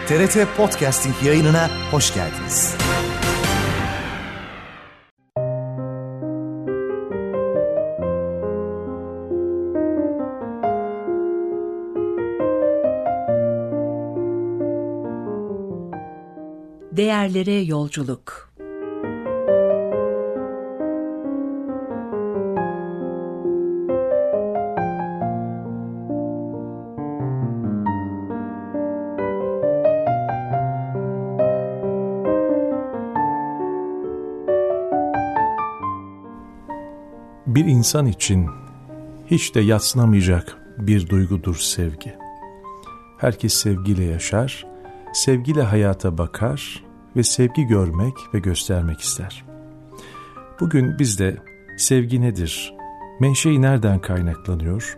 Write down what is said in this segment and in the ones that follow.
TRT Podcasting yayınına hoş geldiniz. Değerlere yolculuk. Bir insan için hiç de yadsınamayacak bir duygudur sevgi. Herkes sevgiyle yaşar, sevgiyle hayata bakar ve sevgi görmek ve göstermek ister. Bugün biz de sevgi nedir, menşei nereden kaynaklanıyor,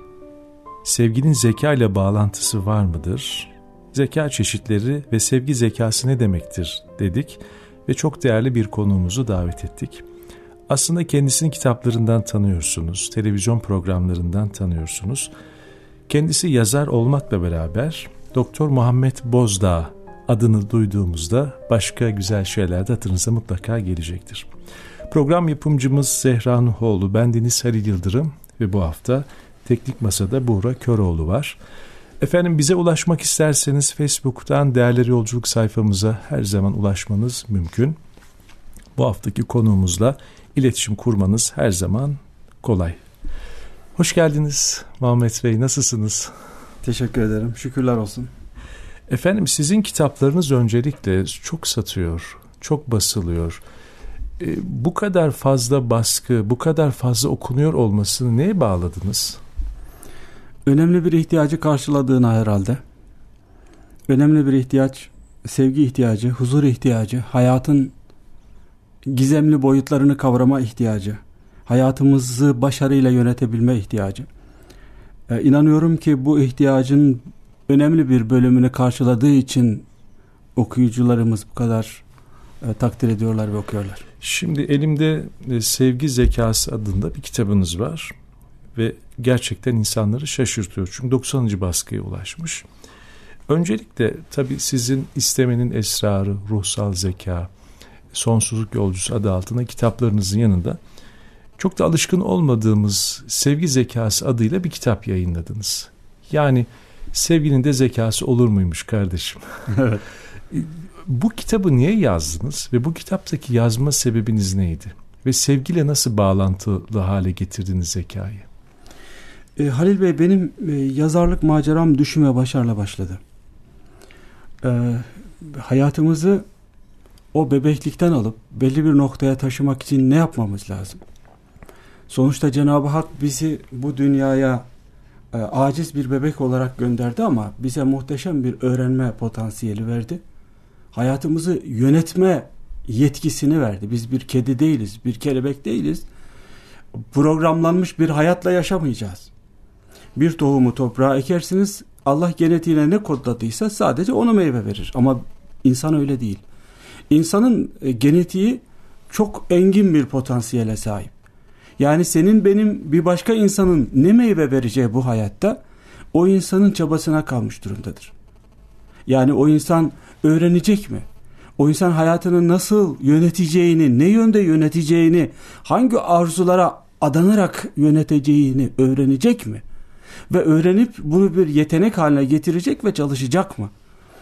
sevginin zeka ile bağlantısı var mıdır, zeka çeşitleri ve sevgi zekası ne demektir dedik ve çok değerli bir konuğumuzu davet ettik. Aslında kendisini kitaplarından tanıyorsunuz, televizyon programlarından tanıyorsunuz. Kendisi yazar olmakla beraber Doktor Muhammed Bozdağ adını duyduğumuzda başka güzel şeyler de hatırınıza mutlaka gelecektir. Program yapımcımız Zehra Nuhoğlu, bendeniz Halil Yıldırım ve bu hafta Teknik Masa'da Buğra Köroğlu var. Efendim, bize ulaşmak isterseniz Facebook'tan Değerleri Yolculuk sayfamıza her zaman ulaşmanız mümkün. Bu haftaki konuğumuzla iletişim kurmanız her zaman kolay. Hoş geldiniz Muhammed Bey, nasılsınız? Teşekkür ederim, şükürler olsun. Efendim, sizin kitaplarınız öncelikle çok satıyor, çok basılıyor. Bu kadar fazla baskı, bu kadar fazla okunuyor olmasını neye bağladınız? Önemli bir ihtiyacı karşıladığına herhalde. Önemli bir ihtiyaç, sevgi ihtiyacı, huzur ihtiyacı, hayatın gizemli boyutlarını kavrama ihtiyacı, hayatımızı başarıyla yönetebilme ihtiyacı. İnanıyorum ki bu ihtiyacın önemli bir bölümünü karşıladığı için okuyucularımız bu kadar takdir ediyorlar ve okuyorlar. Şimdi elimde Sevgi Zekası adında bir kitabınız var ve gerçekten insanları şaşırtıyor. Çünkü 90. baskıya ulaşmış. Öncelikle tabii sizin İstemenin Esrarı, Ruhsal Zeka, Sonsuzluk Yolcusu adı altında kitaplarınızın yanında çok da alışkın olmadığımız Sevgi Zekası adıyla bir kitap yayınladınız. Yani sevginin de zekası olur muymuş kardeşim? Evet. Bu kitabı niye yazdınız ve bu kitaptaki yazma sebebiniz neydi? Ve sevgiyle nasıl bağlantılı hale getirdiniz zekayı? Halil Bey, benim yazarlık maceram Düşün ve Başar'la başladı. Hayatımızı o bebeklikten alıp belli bir noktaya taşımak için ne yapmamız lazım? Sonuçta Cenab-ı Hak bizi bu dünyaya aciz bir bebek olarak gönderdi ama bize muhteşem bir öğrenme potansiyeli verdi. Hayatımızı yönetme yetkisini verdi. Biz bir kedi değiliz, bir kelebek değiliz. Programlanmış bir hayatla yaşamayacağız. Bir tohumu toprağa ekersiniz, Allah genetiğine ne kodladıysa sadece onu meyve verir. Ama insan öyle değil. İnsanın genetiği çok engin bir potansiyele sahip. Yani senin benim bir başka insanın ne meyve vereceği bu hayatta o insanın çabasına kalmış durumdadır. Yani o insan öğrenecek mi? O insan hayatını nasıl yöneteceğini, ne yönde yöneteceğini, hangi arzulara adanarak yöneteceğini öğrenecek mi? Ve öğrenip bunu bir yetenek haline getirecek ve çalışacak mı?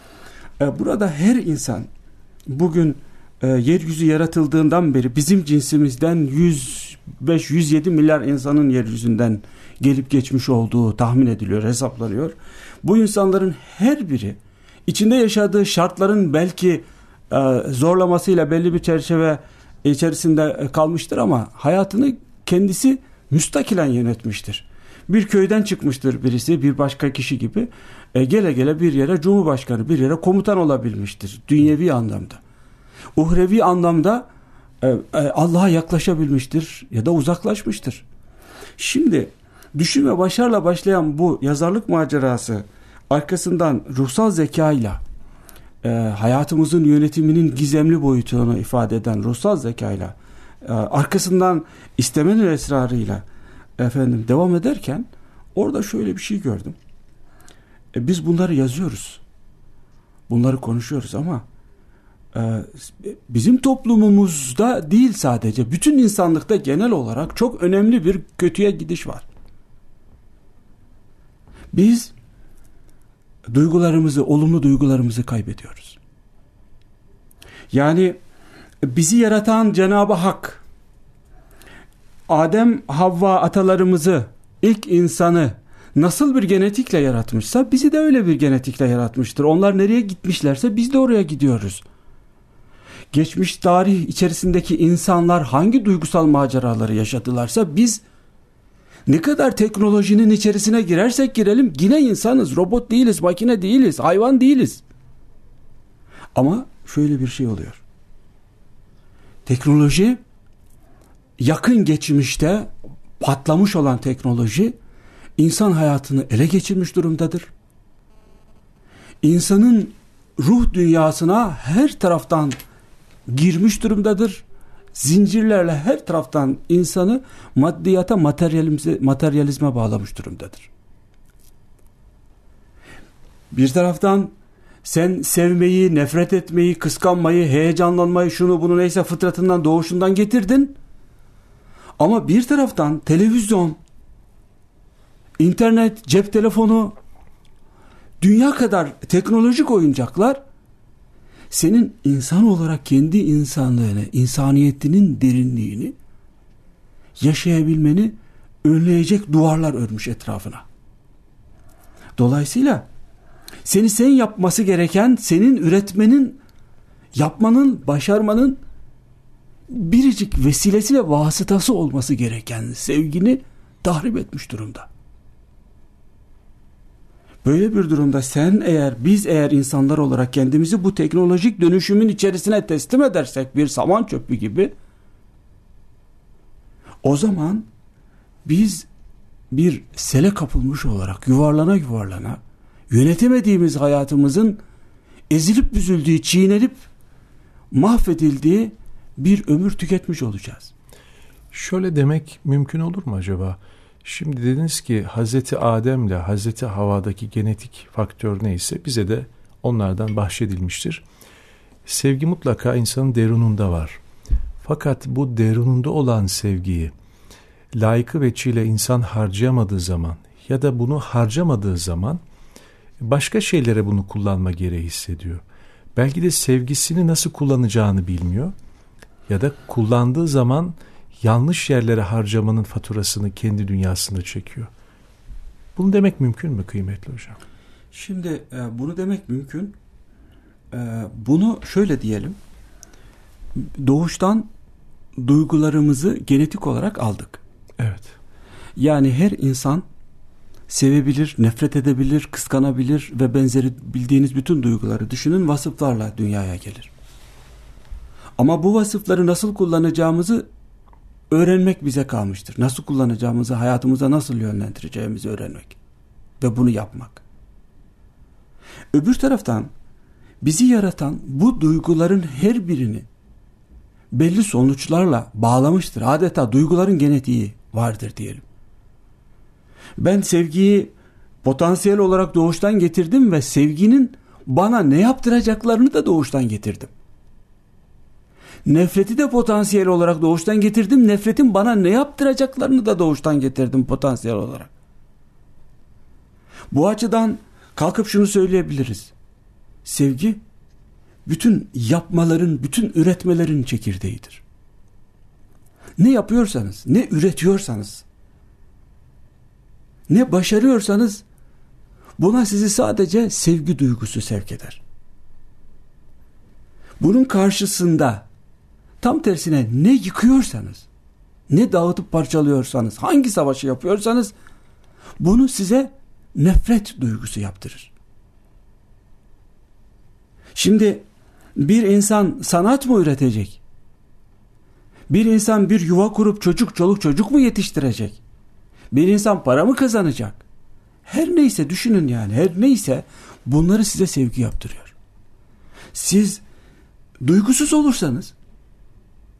Burada her insan bugün yeryüzü yaratıldığından beri bizim cinsimizden 105-107 milyar insanın yeryüzünden gelip geçmiş olduğu tahmin ediliyor, hesaplanıyor. Bu insanların her biri içinde yaşadığı şartların belki zorlamasıyla belli bir çerçeve içerisinde kalmıştır ama hayatını kendisi müstakilen yönetmiştir. Bir köyden çıkmıştır birisi, bir başka kişi gibi. Gele gele bir yere cumhurbaşkanı, bir yere komutan olabilmiştir dünyevi anlamda. Uhrevi anlamda Allah'a yaklaşabilmiştir ya da uzaklaşmıştır. Şimdi Düşün ve Başar'la başlayan bu yazarlık macerası arkasından ruhsal zekayla hayatımızın yönetiminin gizemli boyutunu ifade eden ruhsal zekayla arkasından istemenin esrarıyla devam ederken orada şöyle bir şey gördüm. Biz bunları yazıyoruz. bunları konuşuyoruz ama bizim toplumumuzda değil sadece, bütün insanlıkta genel olarak çok önemli bir kötüye gidiş var. Biz duygularımızı, olumlu duygularımızı kaybediyoruz. Yani bizi yaratan Cenab-ı Hak, Adem, Havva atalarımızı, ilk insanı nasıl bir genetikle yaratmışsa bizi de öyle bir genetikle yaratmıştır. Onlar nereye gitmişlerse biz de oraya gidiyoruz. Geçmiş tarih içerisindeki insanlar hangi duygusal maceraları yaşadılarsa biz ne kadar teknolojinin içerisine girersek girelim yine insanız. Robot değiliz, makine değiliz, hayvan değiliz. Ama şöyle bir şey oluyor. Teknoloji, yakın geçmişte patlamış olan teknoloji insan hayatını ele geçirmiş durumdadır. İnsanın ruh dünyasına her taraftan girmiş durumdadır. Zincirlerle her taraftan insanı maddiyata, materyalizme bağlamış durumdadır. Bir taraftan sen sevmeyi, nefret etmeyi, kıskanmayı, heyecanlanmayı, şunu bunu neyse fıtratından, doğuşundan getirdin. Ama bir taraftan televizyon, internet, cep telefonu, dünya kadar teknolojik oyuncaklar senin insan olarak kendi insanlığını, insaniyetinin derinliğini yaşayabilmeni önleyecek duvarlar örmüş etrafına. Dolayısıyla seni sen yapması gereken, senin üretmenin, yapmanın, başarmanın biricik vesilesi ve vasıtası olması gereken sevgini tahrip etmiş durumda. Böyle bir durumda biz eğer insanlar olarak kendimizi bu teknolojik dönüşümün içerisine teslim edersek bir saman çöpü gibi, o zaman biz bir sele kapılmış olarak yuvarlana yuvarlana yönetemediğimiz hayatımızın ezilip büzüldüğü, çiğnenip mahvedildiği bir ömür tüketmiş olacağız. Şöyle demek mümkün olur mu acaba? Şimdi dediniz ki Hazreti Adem'le Hazreti Havva'daki genetik faktör neyse bize de onlardan bahşedilmiştir. Sevgi mutlaka insanın derununda var. Fakat bu derununda olan sevgiyi layıkı veçiyle insan harcayamadığı zaman ya da bunu harcamadığı zaman başka şeylere bunu kullanma gereği hissediyor. Belki de sevgisini nasıl kullanacağını bilmiyor ya da kullandığı zaman yanlış yerlere harcamanın faturasını kendi dünyasında çekiyor. Bunu demek mümkün mü kıymetli hocam? Şimdi bunu demek mümkün. Bunu şöyle diyelim. Doğuştan duygularımızı genetik olarak aldık. Evet. Yani her insan sevebilir, nefret edebilir, kıskanabilir ve benzeri bildiğiniz bütün duyguları düşünün, vasıflarla dünyaya gelir. Ama bu vasıfları nasıl kullanacağımızı öğrenmek bize kalmıştır. Nasıl kullanacağımızı, hayatımıza nasıl yönlendireceğimizi öğrenmek ve bunu yapmak. Öbür taraftan bizi yaratan bu duyguların her birini belli sonuçlarla bağlamıştır. Adeta duyguların genetiği vardır diyelim. Ben sevgiyi potansiyel olarak doğuştan getirdim ve sevginin bana ne yaptıracaklarını da doğuştan getirdim. Nefreti de potansiyel olarak doğuştan getirdim. Nefretin bana ne yaptıracaklarını da doğuştan getirdim potansiyel olarak. Bu açıdan kalkıp şunu söyleyebiliriz. Sevgi bütün yapmaların, bütün üretmelerin çekirdeğidir. Ne yapıyorsanız, ne üretiyorsanız, ne başarıyorsanız buna sizi sadece sevgi duygusu sevk eder. Bunun karşısında tam tersine ne yıkıyorsanız, ne dağıtıp parçalıyorsanız, hangi savaşı yapıyorsanız bunu size nefret duygusu yaptırır. Şimdi bir insan sanat mı üretecek? Bir insan bir yuva kurup çoluk çocuk mu yetiştirecek? Bir insan para mı kazanacak? Her neyse düşünün yani, her neyse bunları size sevgi yaptırıyor. Siz duygusuz olursanız,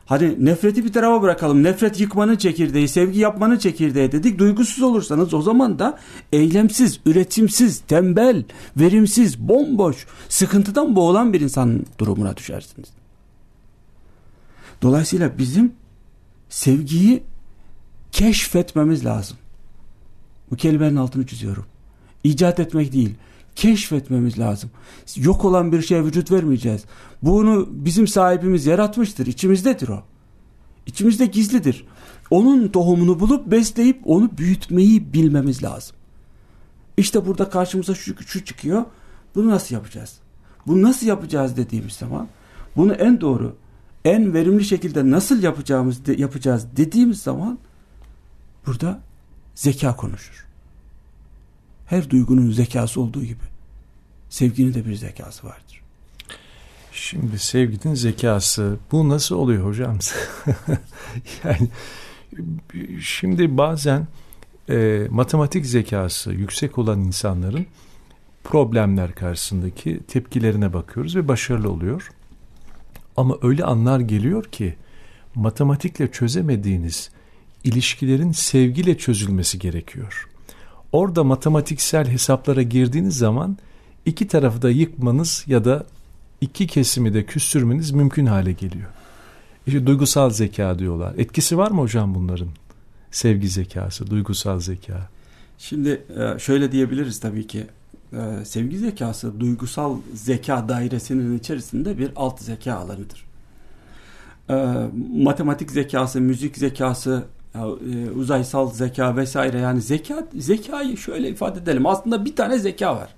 Hani nefreti bir tarafa bırakalım. Nefret yıkmanın çekirdeği, sevgi yapmanın çekirdeği dedik. Duygusuz olursanız o zaman da eylemsiz, üretimsiz, tembel, verimsiz, bomboş, sıkıntıdan boğulan bir insan durumuna düşersiniz. Dolayısıyla bizim sevgiyi keşfetmemiz lazım. Bu kelimenin altını çiziyorum. İcat etmek değil, keşfetmemiz lazım. Yok olan bir şeye vücut vermeyeceğiz. Bunu bizim sahibimiz yaratmıştır. İçimizdedir o. İçimizde gizlidir. Onun tohumunu bulup besleyip onu büyütmeyi bilmemiz lazım. İşte burada karşımıza şu çıkıyor. Bunu nasıl yapacağız? Bunu nasıl yapacağız dediğimiz zaman, bunu en doğru, en verimli şekilde nasıl yapacağız dediğimiz zaman burada zeka konuşur. Her duygunun zekası olduğu gibi sevginin de bir zekası vardır. Şimdi sevginin zekası, bu nasıl oluyor hocam? Yani şimdi bazen matematik zekası yüksek olan insanların problemler karşısındaki tepkilerine bakıyoruz ve başarılı oluyor. Ama öyle anlar geliyor ki matematikle çözemediğiniz ilişkilerin sevgiyle çözülmesi gerekiyor. Orada matematiksel hesaplara girdiğiniz zaman iki tarafı da yıkmanız ya da iki kesimi de küstürmeniz mümkün hale geliyor. İşte duygusal zeka diyorlar. Etkisi var mı hocam bunların? Sevgi zekası, duygusal zeka. Şimdi şöyle diyebiliriz tabii ki. Sevgi zekası duygusal zeka dairesinin içerisinde bir alt zeka alanıdır. Matematik zekası, müzik zekası, uzaysal zeka vesaire, yani zekayı şöyle ifade edelim. Aslında bir tane zeka var.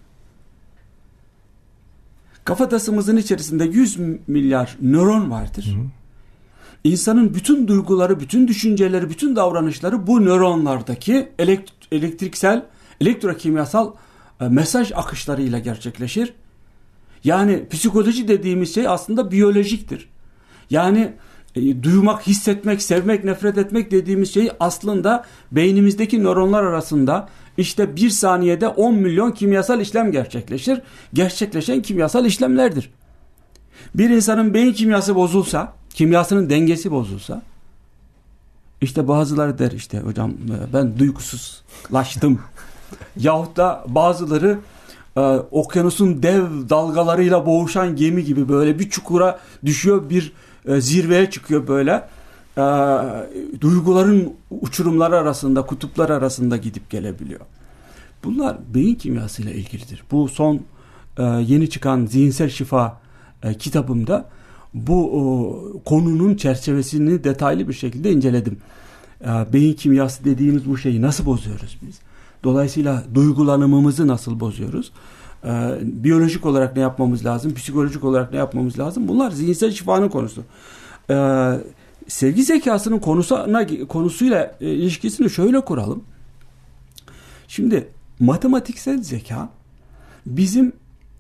Kafatasımızın içerisinde 100 milyar nöron vardır. Hı. İnsanın bütün duyguları, bütün düşünceleri, bütün davranışları bu nöronlardaki elektrokimyasal mesaj akışlarıyla gerçekleşir. Yani psikoloji dediğimiz şey aslında biyolojiktir. Yani duymak, hissetmek, sevmek, nefret etmek dediğimiz şey aslında beynimizdeki nöronlar arasında işte bir saniyede 10 milyon kimyasal işlem gerçekleşir. Gerçekleşen kimyasal işlemlerdir. Bir insanın beyin kimyası bozulsa, kimyasının dengesi bozulsa, işte bazıları der işte hocam ben duygusuzlaştım. Yahut da bazıları okyanusun dev dalgalarıyla boğuşan gemi gibi böyle bir çukura düşüyor, bir zirveye çıkıyor böyle. Duyguların uçurumları arasında, kutuplar arasında gidip gelebiliyor. Bunlar beyin kimyasıyla ilgilidir. Bu son yeni çıkan Zihinsel Şifa kitabımda bu konunun çerçevesini detaylı bir şekilde inceledim. Beyin kimyası dediğimiz bu şeyi nasıl bozuyoruz biz? Dolayısıyla duygulanımımızı nasıl bozuyoruz? Biyolojik olarak ne yapmamız lazım? Psikolojik olarak ne yapmamız lazım? Bunlar zihinsel şifanın konusu. Sevgi zekasının konusuyla ilişkisini şöyle kuralım. Şimdi matematiksel zeka bizim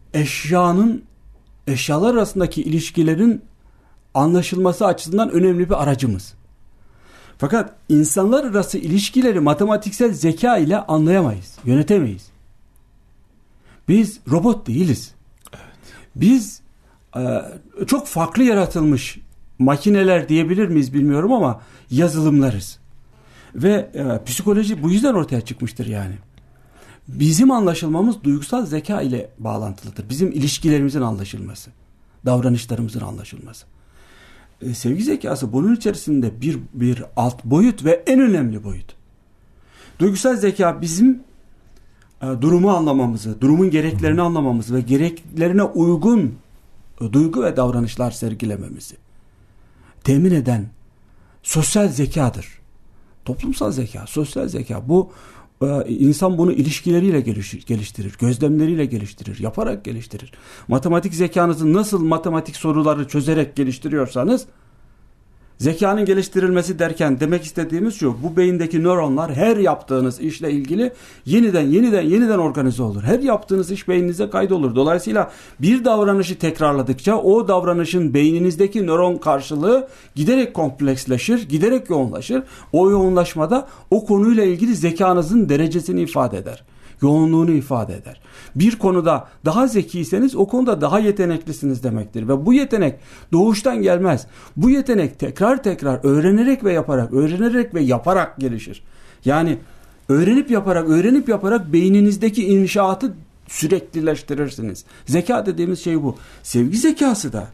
eşyalar arasındaki ilişkilerin anlaşılması açısından önemli bir aracımız. Fakat insanlar arası ilişkileri matematiksel zeka ile anlayamayız, yönetemeyiz. Biz robot değiliz. Evet. Biz çok farklı yaratılmış makineler diyebilir miyiz bilmiyorum ama yazılımlarız. Ve psikoloji bu yüzden ortaya çıkmıştır yani. Bizim anlaşılmamız duygusal zeka ile bağlantılıdır. Bizim ilişkilerimizin anlaşılması, davranışlarımızın anlaşılması. Sevgi zekası bunun içerisinde bir alt boyut ve en önemli boyut. Duygusal zeka bizim durumu anlamamızı, durumun gereklerini anlamamızı ve gereklerine uygun duygu ve davranışlar sergilememizi temin eden sosyal zekadır. Toplumsal zeka, sosyal zeka. Bu insan bunu ilişkileriyle geliştirir, gözlemleriyle geliştirir, yaparak geliştirir. Matematik zekanızı nasıl matematik soruları çözerek geliştiriyorsanız, zekanın geliştirilmesi derken demek istediğimiz şu: bu beyindeki nöronlar her yaptığınız işle ilgili yeniden organize olur. Her yaptığınız iş beyninize kaydolur. Dolayısıyla bir davranışı tekrarladıkça o davranışın beyninizdeki nöron karşılığı giderek kompleksleşir, giderek yoğunlaşır. O yoğunlaşmada o konuyla ilgili zekanızın derecesini ifade eder. yoğunluğunu ifade eder. Bir konuda daha zekiyseniz o konuda daha yeteneklisiniz demektir. Ve bu yetenek doğuştan gelmez. Bu yetenek tekrar tekrar öğrenerek ve yaparak gelişir. Yani öğrenip yaparak beyninizdeki inşaatı süreklileştirirsiniz. Zeka dediğimiz şey bu. Sevgi zekası da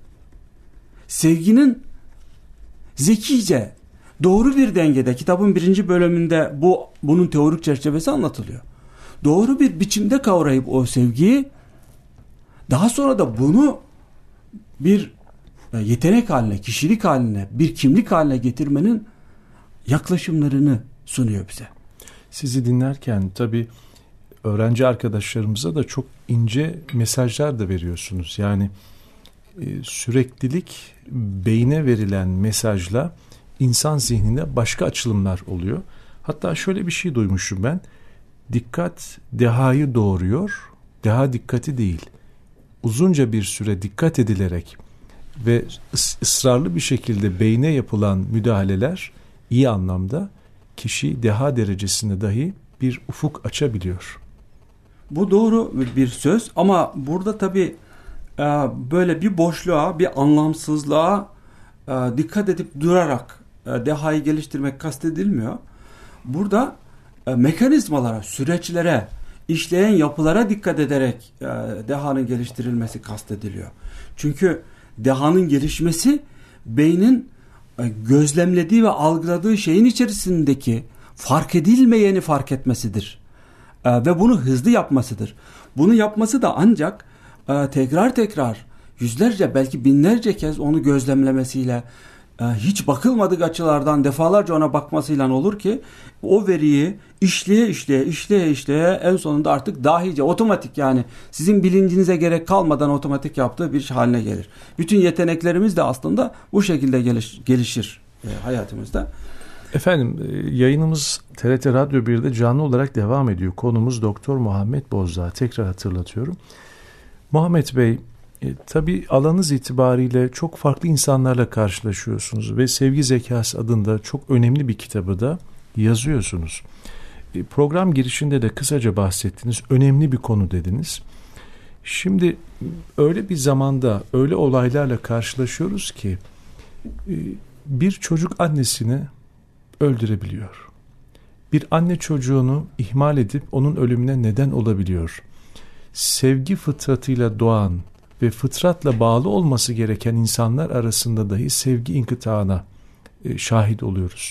sevginin zekice doğru bir dengede, kitabın 1. bölümünde bunun teorik çerçevesi anlatılıyor. Doğru bir biçimde kavrayıp o sevgiyi, daha sonra da bunu bir yetenek haline, kişilik haline, bir kimlik haline getirmenin yaklaşımlarını sunuyor bize. Sizi dinlerken tabii öğrenci arkadaşlarımıza da çok ince mesajlar da veriyorsunuz. Yani süreklilik, beyne verilen mesajla insan zihnine başka açılımlar oluyor. Hatta şöyle bir şey duymuşum ben. Dikkat dehayı doğuruyor, deha dikkati değil. Uzunca bir süre dikkat edilerek ve ısrarlı bir şekilde beyne yapılan müdahaleler iyi anlamda kişi deha derecesinde dahi bir ufuk açabiliyor. Bu doğru bir söz ama burada tabii böyle bir boşluğa, bir anlamsızlığa dikkat edip durarak dehayı geliştirmek kastedilmiyor. Burada mekanizmalara, süreçlere, işleyen yapılara dikkat ederek dehanın geliştirilmesi kastediliyor. Çünkü dehanın gelişmesi beynin gözlemlediği ve algıladığı şeyin içerisindeki fark edilmeyeni fark etmesidir. Ve bunu hızlı yapmasıdır. Bunu yapması da ancak tekrar yüzlerce belki binlerce kez onu gözlemlemesiyle, hiç bakılmadık açılardan defalarca ona bakmasıyla olur ki o veriyi işleye en sonunda artık dahice, otomatik, yani sizin bilincinize gerek kalmadan otomatik yaptığı bir haline gelir. Bütün yeteneklerimiz de aslında bu şekilde gelişir hayatımızda. Efendim, yayınımız TRT Radyo 1'de canlı olarak devam ediyor. Konumuz Doktor Muhammed Bozdağ. Tekrar hatırlatıyorum. Muhammed Bey, tabii alanınız itibariyle çok farklı insanlarla karşılaşıyorsunuz ve Sevgi Zekası adında çok önemli bir kitabı da yazıyorsunuz. Program girişinde de kısaca bahsettiniz. Önemli bir konu dediniz. Şimdi öyle bir zamanda öyle olaylarla karşılaşıyoruz ki bir çocuk annesini öldürebiliyor. Bir anne çocuğunu ihmal edip onun ölümüne neden olabiliyor. Sevgi fıtratıyla doğan ve fıtratla bağlı olması gereken insanlar arasında dahi sevgi inkıtağına şahit oluyoruz.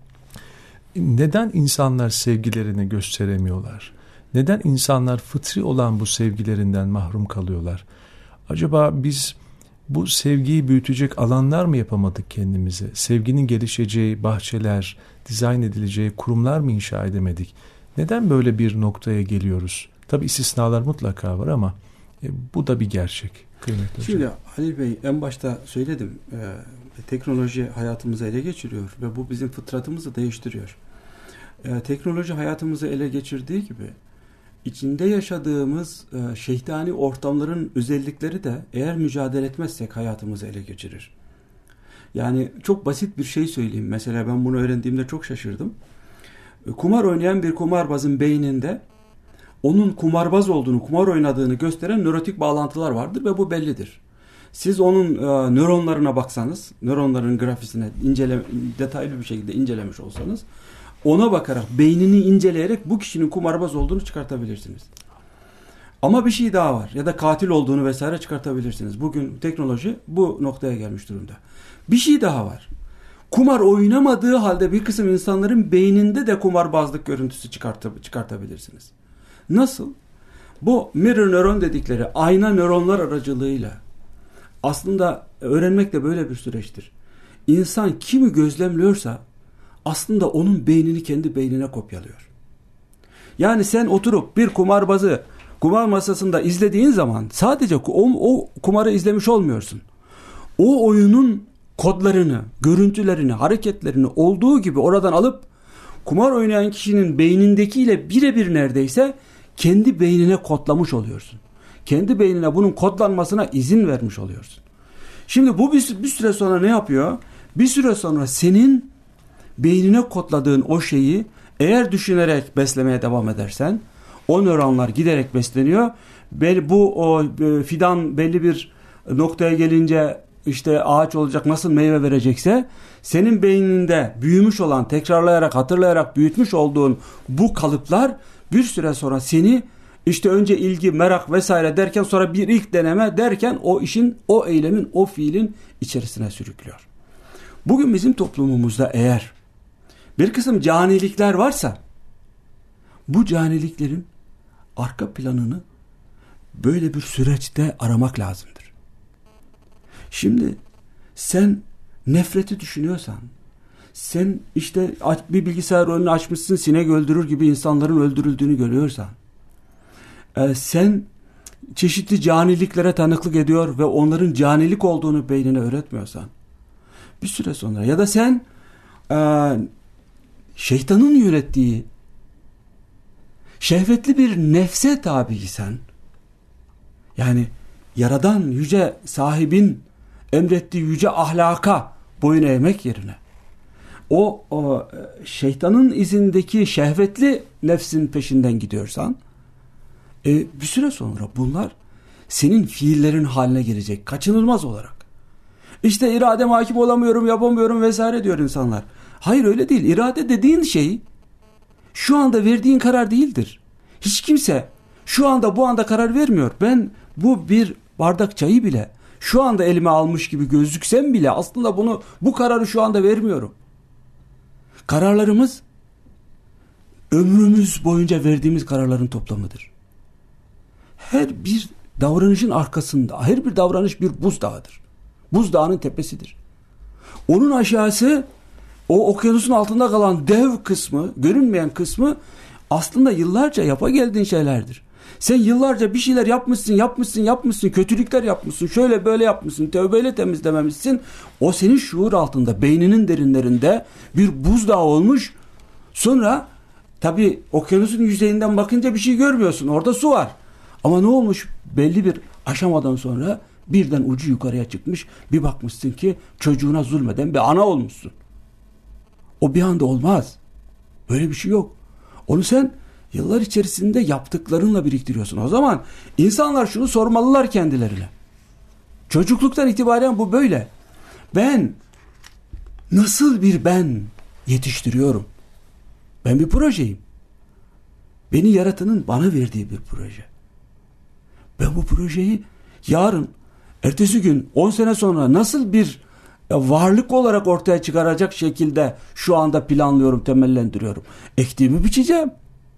Neden insanlar sevgilerini gösteremiyorlar? Neden insanlar fıtri olan bu sevgilerinden mahrum kalıyorlar? Acaba biz bu sevgiyi büyütecek alanlar mı yapamadık kendimize? Sevginin gelişeceği bahçeler, dizayn edileceği kurumlar mı inşa edemedik? Neden böyle bir noktaya geliyoruz? Tabii istisnalar mutlaka var ama bu da bir gerçek. Şimdi Halil Bey, en başta söyledim. Teknoloji hayatımızı ele geçiriyor ve bu bizim fıtratımızı değiştiriyor. Teknoloji hayatımızı ele geçirdiği gibi içinde yaşadığımız şeytani ortamların özellikleri de eğer mücadele etmezsek hayatımızı ele geçirir. Yani çok basit bir şey söyleyeyim. Mesela ben bunu öğrendiğimde çok şaşırdım. Kumar oynayan bir kumarbazın beyninde onun kumarbaz olduğunu, kumar oynadığını gösteren nörotik bağlantılar vardır ve bu bellidir. Siz onun nöronlarına baksanız, nöronların grafisine detaylı bir şekilde incelemiş olsanız, ona bakarak, beynini inceleyerek bu kişinin kumarbaz olduğunu çıkartabilirsiniz. Ama bir şey daha var, ya da katil olduğunu vesaire çıkartabilirsiniz. Bugün teknoloji bu noktaya gelmiş durumda. Bir şey daha var. Kumar oynamadığı halde bir kısım insanların beyninde de kumarbazlık görüntüsü çıkartabilirsiniz. Nasıl? Bu mirror nöron dedikleri ayna nöronlar aracılığıyla aslında öğrenmek de böyle bir süreçtir. İnsan kimi gözlemliyorsa aslında onun beynini kendi beynine kopyalıyor. Yani sen oturup bir kumarbazı kumar masasında izlediğin zaman sadece o kumarı izlemiş olmuyorsun. O oyunun kodlarını, görüntülerini, hareketlerini olduğu gibi oradan alıp kumar oynayan kişinin beynindekiyle birebir neredeyse kendi beynine kodlamış oluyorsun. Kendi beynine bunun kodlanmasına izin vermiş oluyorsun. Şimdi bu bir süre sonra ne yapıyor? Bir süre sonra senin beynine kodladığın o şeyi eğer düşünerek beslemeye devam edersen, O nöronlar giderek besleniyor. Bu fidan belli bir noktaya gelince işte ağaç olacak, nasıl meyve verecekse senin beyninde büyümüş olan, tekrarlayarak, hatırlayarak büyütmüş olduğun bu kalıplar bir süre sonra seni işte önce ilgi, merak vesaire derken sonra bir ilk deneme derken o işin, o eylemin, o fiilin içerisine sürüklüyor. Bugün bizim toplumumuzda eğer bir kısım canilikler varsa bu caniliklerin arka planını böyle bir süreçte aramak lazımdır. Şimdi sen nefreti düşünüyorsan, sen işte bir bilgisayar oyununu açmışsın, sinek öldürür gibi insanların öldürüldüğünü görüyorsan, sen çeşitli caniliklere tanıklık ediyor ve onların canilik olduğunu beynine öğretmiyorsan, bir süre sonra ya da sen şeytanın yönettiği şehvetli bir nefse tabiysen, yani yaradan yüce sahibin emrettiği yüce ahlaka boyun eğmek yerine o şeytanın izindeki şehvetli nefsin peşinden gidiyorsan, bir süre sonra bunlar senin fiillerin haline gelecek kaçınılmaz olarak. İşte irademe hakim olamıyorum, yapamıyorum vesaire diyor insanlar. Hayır, öyle değil. İrade dediğin şey şu anda verdiğin karar değildir. Hiç kimse şu anda bu anda karar vermiyor. Ben bu bir bardak çayı bile şu anda elime almış gibi gözüksem bile aslında bu kararı şu anda vermiyorum. Kararlarımız ömrümüz boyunca verdiğimiz kararların toplamıdır. Her bir davranışın arkasında, her bir davranış bir buzdağıdır. Buzdağının tepesidir. Onun aşağısı, o okyanusun altında kalan dev kısmı, görünmeyen kısmı aslında yıllarca yapa geldiğin şeylerdir. Sen yıllarca bir şeyler yapmışsın, kötülükler yapmışsın, şöyle böyle yapmışsın, tövbeyle temizlememişsin. O senin şuur altında, beyninin derinlerinde bir buzdağı olmuş. Sonra tabii okyanusun yüzeyinden bakınca bir şey görmüyorsun. Orada su var. Ama ne olmuş? Belli bir aşamadan sonra birden ucu yukarıya çıkmış. Bir bakmışsın ki çocuğuna zulmeden bir ana olmuşsun. O bir anda olmaz. Böyle bir şey yok. Onu sen yıllar içerisinde yaptıklarınla biriktiriyorsun. O zaman insanlar şunu sormalılar kendilerine. Çocukluktan itibaren bu böyle. Ben nasıl bir ben yetiştiriyorum? Ben bir projeyim. Beni yaratanın bana verdiği bir proje. Ben bu projeyi yarın, ertesi gün, 10 sene sonra nasıl bir varlık olarak ortaya çıkaracak şekilde şu anda planlıyorum, temellendiriyorum. Ektiğimi biçeceğim.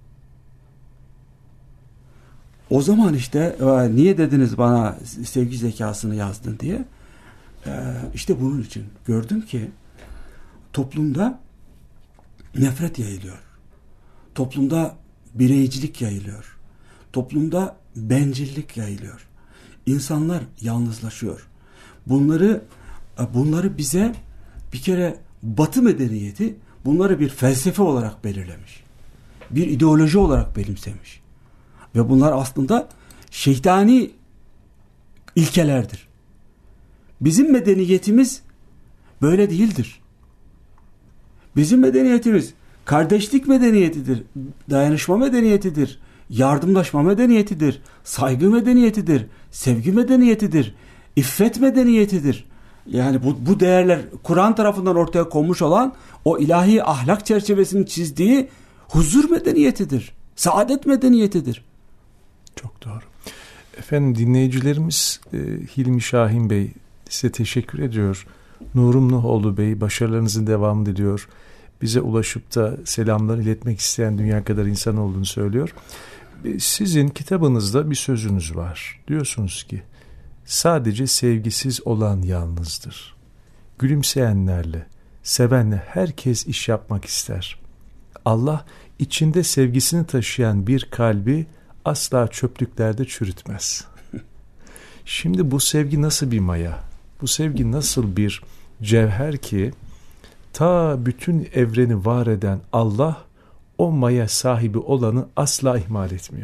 O zaman işte niye dediniz bana sevgi zekasını yazdın diye. İşte bunun için gördüm ki toplumda nefret yayılıyor. Toplumda bireycilik yayılıyor. Toplumda bencillik yayılıyor. İnsanlar yalnızlaşıyor. Bunları bize bir kere Batı medeniyeti bunları bir felsefe olarak belirlemiş. Bir ideoloji olarak benimsemiş. Ve bunlar aslında şeytani ilkelerdir. Bizim medeniyetimiz böyle değildir. Bizim medeniyetimiz kardeşlik medeniyetidir, dayanışma medeniyetidir, yardımlaşma medeniyetidir, saygı medeniyetidir, sevgi medeniyetidir, iffet medeniyetidir. Yani bu değerler Kur'an tarafından ortaya konmuş olan o ilahi ahlak çerçevesinin çizdiği huzur medeniyetidir, saadet medeniyetidir. Çok doğru. Efendim, dinleyicilerimiz Hilmi Şahin Bey size teşekkür ediyor. Nurum Nuhoğlu Bey başarılarınızın devamını diliyor. Bize ulaşıp da selamlar iletmek isteyen dünya kadar insan olduğunu söylüyor. Sizin kitabınızda bir sözünüz var. Diyorsunuz ki sadece sevgisiz olan yalnızdır. Gülümseyenlerle, sevenle herkes iş yapmak ister. Allah içinde sevgisini taşıyan bir kalbi asla çöplüklerde çürütmez. Şimdi bu sevgi nasıl bir maya? Bu sevgi nasıl bir cevher ki ta bütün evreni var eden Allah o maya sahibi olanı asla ihmal etmiyor.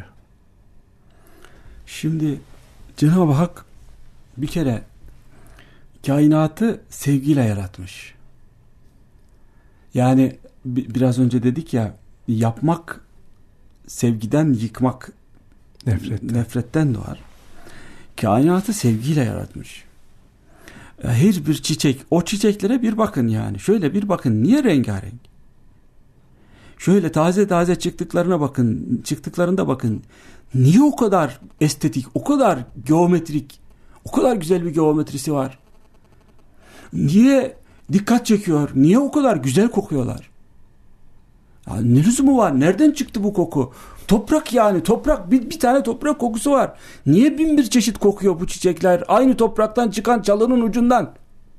Şimdi Cenab-ı Hak bir kere kainatı sevgiyle yaratmış. Yani biraz önce dedik ya, yapmak sevgiden yıkmak nefretten doğar. Kainatı sevgiyle yaratmış. Her bir çiçek, o çiçeklere bir bakın yani. Şöyle bir bakın, niye rengarenk? Şöyle taze taze çıktıklarında bakın. Niye o kadar estetik, o kadar geometrik, o kadar güzel bir geometrisi var? Niye dikkat çekiyor? Niye o kadar güzel kokuyorlar? Ya ne lüzumu var? Nereden çıktı bu koku? Toprak yani. Toprak, bir tane toprak kokusu var. Niye 1001 çeşit kokuyor bu çiçekler? Aynı topraktan çıkan çalının ucundan.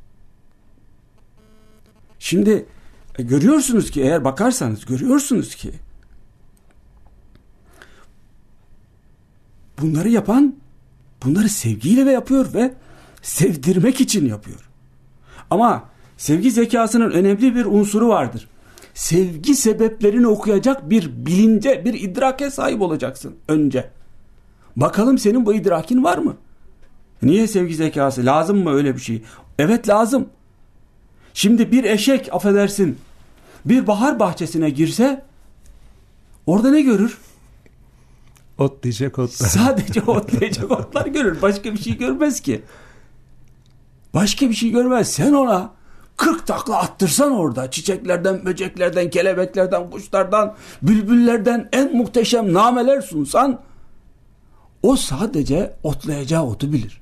Şimdi görüyorsunuz ki, eğer bakarsanız görüyorsunuz ki bunları yapan, bunları sevgiyle yapıyor ve sevdirmek için yapıyor. Ama sevgi zekasının önemli bir unsuru vardır. Sevgi sebeplerini okuyacak bir bilince, bir idrake sahip olacaksın önce. Bakalım senin bu idrakin var mı? Niye sevgi zekası? Lazım mı öyle bir şey? Evet, lazım. Şimdi bir eşek, affedersin, bir bahar bahçesine girse orada ne görür? Otlayacak otlar. Sadece otlayacak otlar görür. Başka bir şey görmez ki. Başka bir şey görmez. Sen ona 40 takla attırsan orada, çiçeklerden, böceklerden, kelebeklerden, kuşlardan, bülbüllerden en muhteşem nameler sunsan, o sadece otlayacağı otu bilir.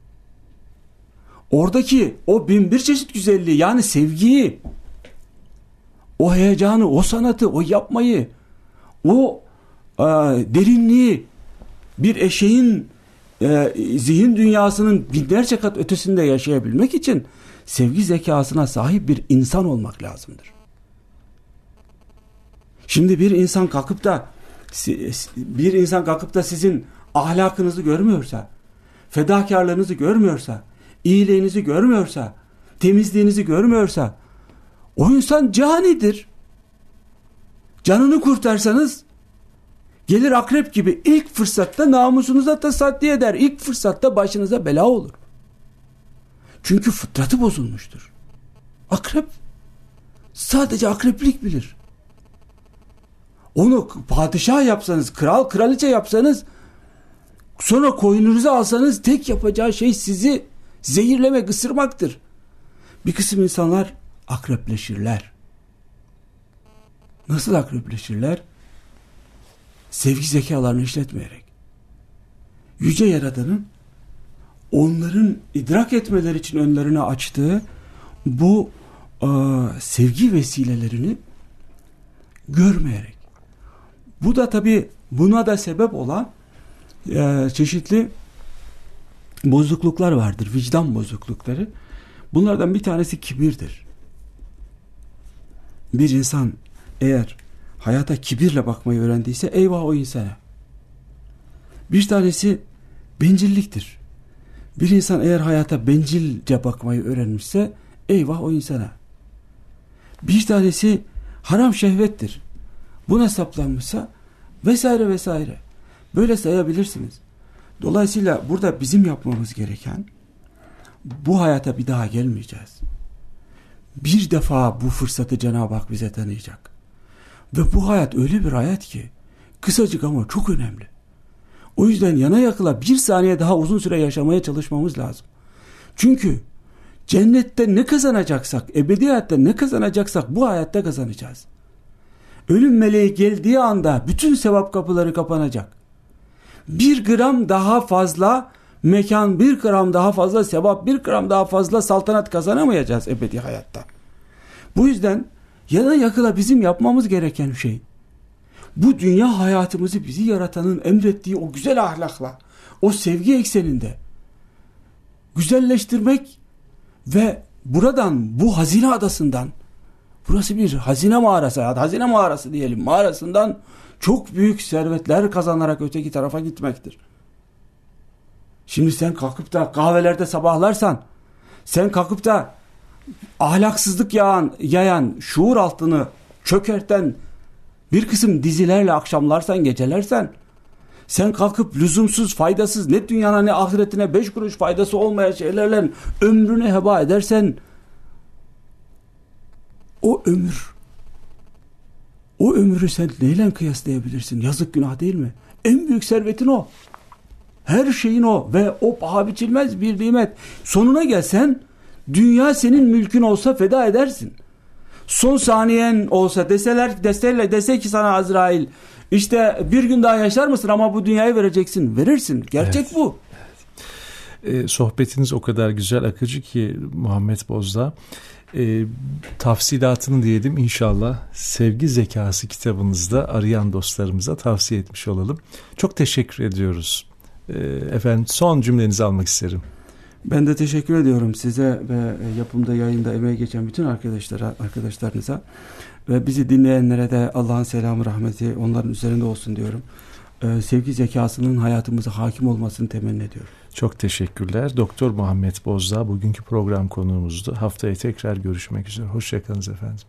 Oradaki o 1001 çeşit güzelliği, yani sevgiyi, o heyecanı, o sanatı, o yapmayı, o derinliği bir eşeğin zihin dünyasının binlerce kat ötesinde yaşayabilmek için sevgi zekasına sahip bir insan olmak lazımdır. Şimdi bir insan kalkıp da sizin ahlakınızı görmüyorsa, fedakarlığınızı görmüyorsa, iyiliğinizi görmüyorsa, temizliğinizi görmüyorsa, o insan canidir. Canını kurtarsanız gelir akrep gibi ilk fırsatta namusunuza tasaddi eder. İlk fırsatta başınıza bela olur. Çünkü fıtratı bozulmuştur. Akrep sadece akreplik bilir. Onu padişah yapsanız, kral, kraliçe yapsanız, sonra koyununuza alsanız tek yapacağı şey sizi zehirlemek, ısırmaktır. Bir kısım insanlar akrepleşirler. Nasıl akrepleşirler? Sevgi zekalarını işletmeyerek. Yüce Yaradan'ın onların idrak etmeleri için önlerine açtığı bu sevgi vesilelerini görmeyerek. Bu da tabii buna da sebep olan çeşitli bozukluklar vardır. Vicdan bozuklukları. Bunlardan bir tanesi kibirdir. Bir insan eğer hayata kibirle bakmayı öğrendiyse eyvah o insana. Bir tanesi bencilliktir. Bir insan eğer hayata bencilce bakmayı öğrenmişse eyvah o insana. Bir tanesi haram şehvettir. Buna saplanmışsa vesaire vesaire. Böyle sayabilirsiniz. Dolayısıyla burada bizim yapmamız gereken, bu hayata bir daha gelmeyeceğiz. Bir defa bu fırsatı Cenab-ı Hak bize tanıyacak. Ve bu hayat öyle bir hayat ki kısacık ama çok önemli. O yüzden yana yakıla bir saniye daha uzun süre yaşamaya çalışmamız lazım. Çünkü cennette ne kazanacaksak, ebedi hayatta ne kazanacaksak bu hayatta kazanacağız. Ölüm meleği geldiği anda bütün sevap kapıları kapanacak. 1 gram daha fazla mekan, 1 gram daha fazla sevap, 1 gram daha fazla saltanat kazanamayacağız ebedi hayatta. Bu yüzden yana yakıla bizim yapmamız gereken şey, bu dünya hayatımızı bizi yaratanın emrettiği o güzel ahlakla, o sevgi ekseninde güzelleştirmek ve buradan, bu hazine adasından, burası bir hazine mağarası, hazine mağarası diyelim, mağarasından çok büyük servetler kazanarak öteki tarafa gitmektir. Şimdi sen kalkıp da kahvelerde sabahlarsan, sen kalkıp da ahlaksızlık yayan, şuur altını çökerten bir kısım dizilerle akşamlarsan, gecelersen, sen kalkıp lüzumsuz, faydasız, ne dünyana ne ahiretine 5 kuruş faydası olmayan şeylerle ömrünü heba edersen, o ömür O ömrü sen neyle kıyaslayabilirsin? Yazık, günah değil mi? En büyük servetin o. Her şeyin o ve o paha biçilmez bir nimet. Sonuna gelsen dünya senin mülkün olsa feda edersin. Son saniyen olsa dese ki sana Azrail, işte bir gün daha yaşar mısın ama bu dünyayı vereceksin. Verirsin. Gerçek evet. Bu. Sohbetiniz o kadar güzel, akıcı ki Muhammed Bozdağ. Tafsilatını diyelim, inşallah Sevgi Zekası kitabınızda arayan dostlarımıza tavsiye etmiş olalım. Çok teşekkür ediyoruz. Efendim, son cümlenizi almak isterim. Ben de teşekkür ediyorum size ve yapımda, yayında emeği geçen bütün arkadaşlarınıza ve bizi dinleyenlere de Allah'ın selamı, rahmeti onların üzerinde olsun diyorum. Sevgi zekasının hayatımıza hakim olmasını temenni ediyorum. Çok teşekkürler. Doktor Muhammed Bozdağ bugünkü program konuğumuzdu. Haftaya tekrar görüşmek üzere. Hoşçakalınız efendim.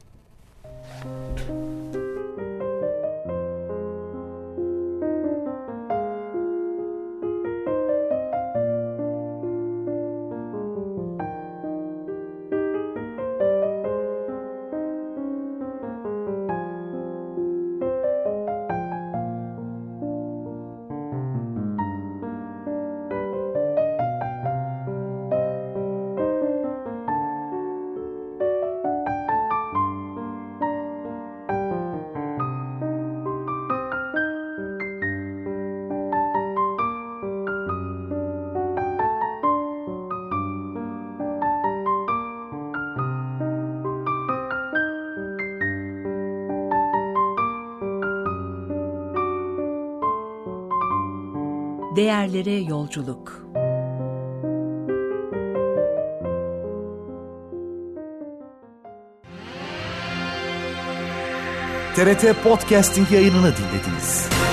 Değerlere yolculuk. TRT Podcasting yayınını dinlediniz.